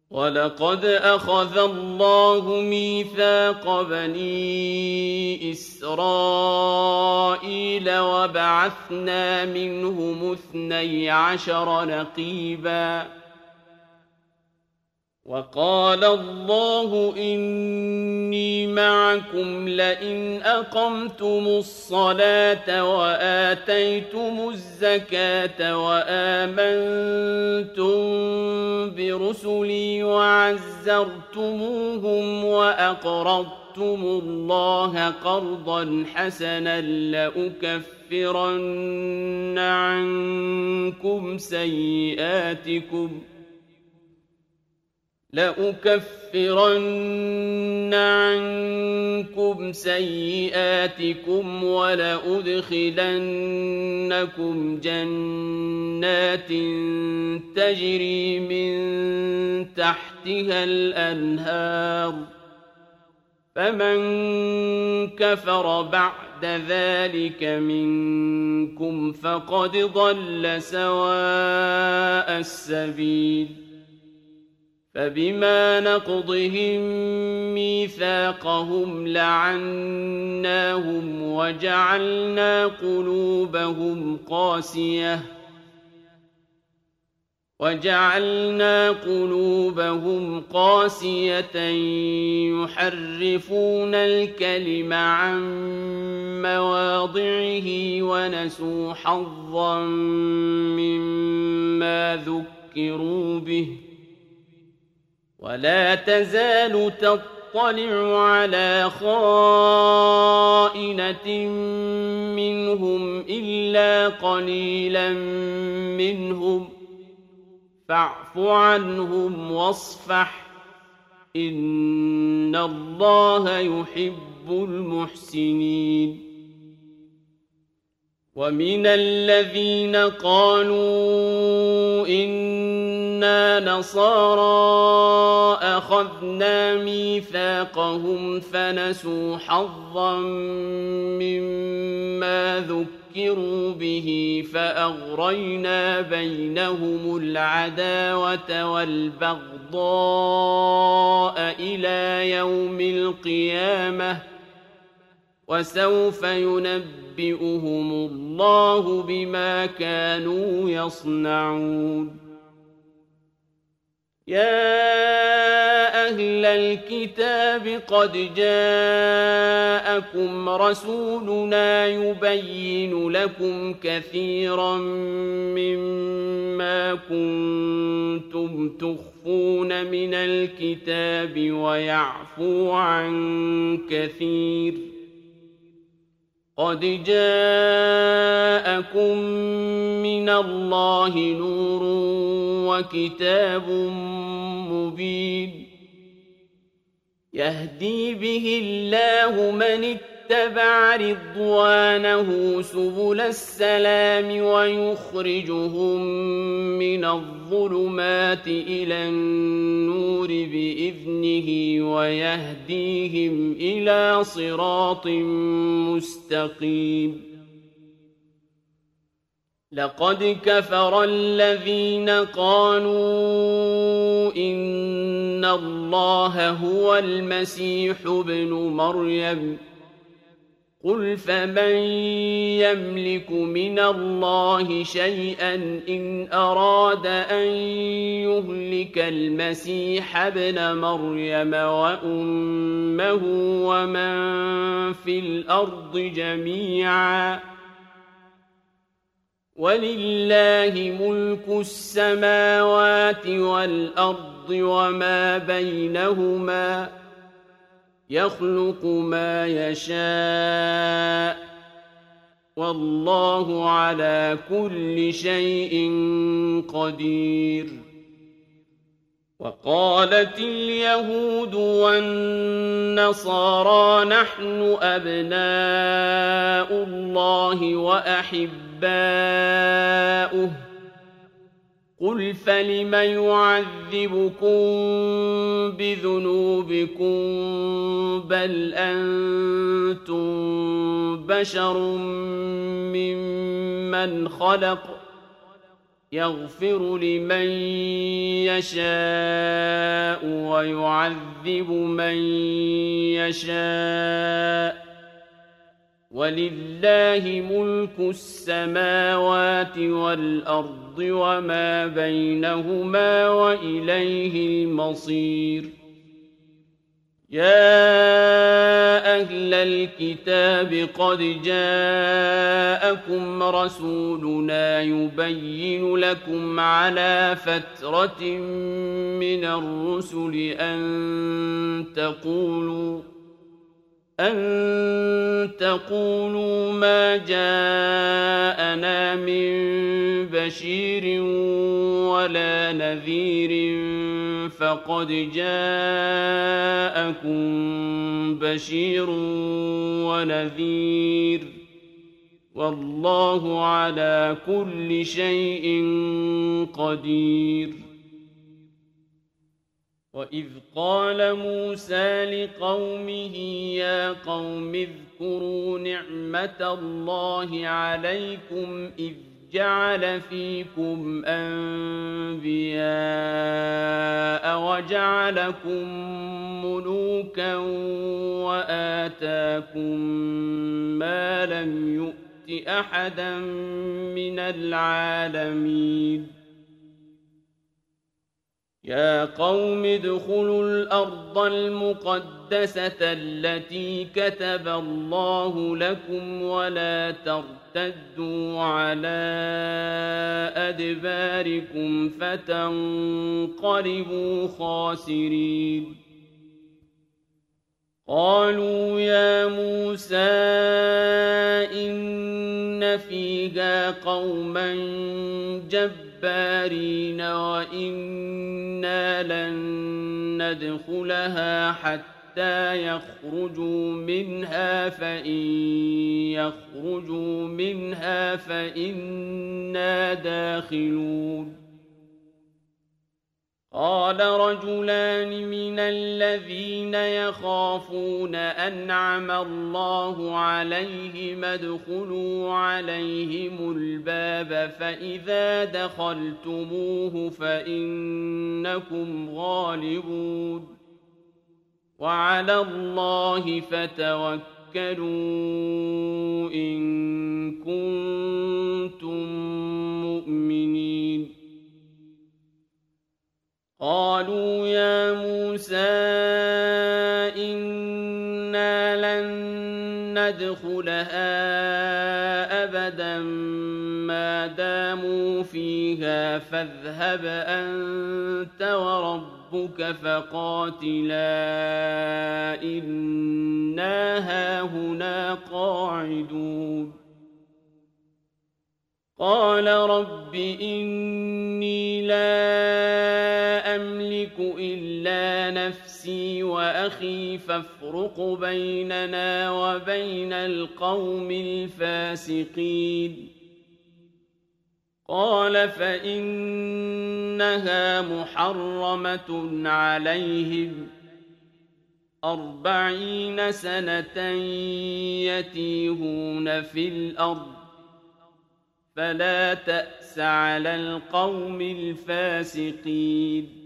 وَلَقَدْ أَخَذَ اللَّهُ مِيثَاقَ بَنِي إِسْرَائِيلَ وَبَعَثْنَا مِنْهُمُ 12 نَقِيبًا ۖ وَقَالَ اللَّهُ إِنِّي مَعَكُمْ لَئِنْ أَقَمْتُمُ الصَّلَاةَ وَآتَيْتُمُ الزَّكَاةَ وَآمَنتُم بِرُسُلِي وَعَزَّرْتُمُوهُمْ وَأَقْرَضْتُمُ اللَّهَ قَرْضًا حَسَنًا لَأُكَفِّرَنَّ عَنكُمْ سَيِّئَاتِكُمْ وَلَأُدْخِلَنَّكُمْ جَنَّاتٍ تَجْرِي مِن تَحْتِهَا الْأَنْهَارُ ۚ فَمَن كَفَرَ بَعْدَ ذَٰلِكَ مِنكُمْ فَقَدْ ضَلَّ سَوَاءَ السَّبِيلِ. فَبِمَا نَقْضِهِم مِّيثَاقَهُمْ لَعَنَّاهُمْ وَجَعَلْنَا قُلُوبَهُمْ قَاسِيَةً يُحَرِّفُونَ الْكَلِمَ عَن مَّوَاضِعِهِ وَنَسُوا حَظًّا مِّمَّا ذُكِّرُوا بِهِ ۚ وَلَا تَزَالُ تَطَّلِعُ عَلَىٰ خَائِنَةٍ مِّنْهُمْ إِلَّا قَلِيلًا مِّنْهُمْ ۖ فَاعْفُ عَنْهُمْ وَاصْفَحْ ۚ إِنَّ اللَّهَ يُحِبُّ الْمُحْسِنِينَ. وَمِنَ الَّذِينَ قَالُوا إِنَّا نَصَارَىٰ أَخَذْنَا مِيثَاقَهُمْ فَنَسُوا حَظًّا مِّمَّا ذُكِّرُوا بِهِ فَأَغْرَيْنَا بَيْنَهُمُ الْعَدَاوَةَ وَالْبَغْضَاءَ إِلَىٰ يَوْمِ الْقِيَامَةِ ۚ وَسَوْفَ يُنَبِّئُهُمُ اللَّهُ بِمَا كَانُوا يَصْنَعُونَ. يَا أَهْلَ الْكِتَابِ قَدْ جَاءَكُمْ رَسُولُنَا يُبَيِّنُ لَكُمْ كَثِيرًا مِّمَّا كُنتُمْ تُخْفُونَ مِنَ الْكِتَابِ وَيَعْفُو عَن كَثِيرٍ ۚ قَدْ جَاءَكُم مِّنَ اللَّهِ نُورٌ وَكِتَابٌ مُّبِينٌ يَهْدِي بِهِ اللَّهُ مَنِ اتَّبَعَ رِضْوَانَهُ سُبُلَ السَّلَامِ وَيُخْرِجُهُم مِّنَ الظُّلُمَاتِ إِلَى النُّورِ بِإِذْنِهِ وَيَهْدِيهِمْ إِلَىٰ صِرَاطٍ مُّسْتَقِيمٍ. لَقَدْ كَفَرَ الَّذِينَ قَالُوا إِنَّ اللَّهَ هُوَ الْمَسِيحُ ابْنُ مَرْيَمَ ۚ قُلْ فَمَن يَمْلِكُ مِنَ اللَّهِ شَيْئًا إِنْ أَرَادَ أَن يُهْلِكَ الْمَسِيحَ ابْنَ مَرْيَمَ وَأُمَّهُ وَمَن فِي الْأَرْضِ جَمِيعًا ۗ وَلِلَّهِ مُلْكُ السَّمَاوَاتِ وَالْأَرْضِ وَمَا بَيْنَهُمَا ۚ يَخْلُقُ مَا يَشَاءُ ۚ وَاللَّهُ عَلَىٰ كُلِّ شَيْءٍ قَدِيرٌ. وَقَالَتِ الْيَهُودُ وَالنَّصَارَىٰ نَحْنُ أَبْنَاءُ اللَّهِ وَأَحِبَّاؤُهُ ۚ قُلْ فَلِمَ يُعَذِّبُكُم بِذُنُوبِكُم ۖ بَلْ أَنتُم بَشَرٌ مِّمَّنْ خَلَقَ ۚ يَغْفِرُ لِمَن يَشَاءُ ويعذب من يشاء ولله ملك السماوات والأرض وما بينهما وإليه المصير يا أهل الكتاب قد جاءكم رسولنا يبين لكم على فترة من الرسل أن تقولوا ما جاءنا من بشير ولا نذير فقد جاءكم بشير ونذير والله على كل شيء قدير وإذ قال موسى لقومه يا قوم اذكروا نعمة الله عليكم إذ جعل فيكم أنبياء وجعلكم ملوكا وآتاكم ما لم يؤت أحدا من العالمين يا قوم ادخلوا الأرض المقدسة التي كتب الله لكم ولا ترتدوا على أدباركم فتنقلبوا خاسرين قالوا يا موسى إن فيها قوما جبارين وإنا لن ندخلها حتى يخرجوا منها فإن يخرجوا منها فإنا داخلون قال رجلان من الذين يخافون أنعم الله عليهم ادخلوا عليهم الباب فإذا دخلتموه فإنكم غالبون وعلى الله فتوكلوا إن كنتم مؤمنين قالوا يا موسى إنا لن ندخلها أبدا ما داموا فيها فاذهب أنت وربك فقاتلا إنا هاهنا قاعدون قال رب إني لا أملك إلا نفسي وأخي فافرق بيننا وبين القوم الفاسقين قال فإنها محرمة عليهم 40 سنة يتيهون في الأرض فلا تأس على القوم الفاسقين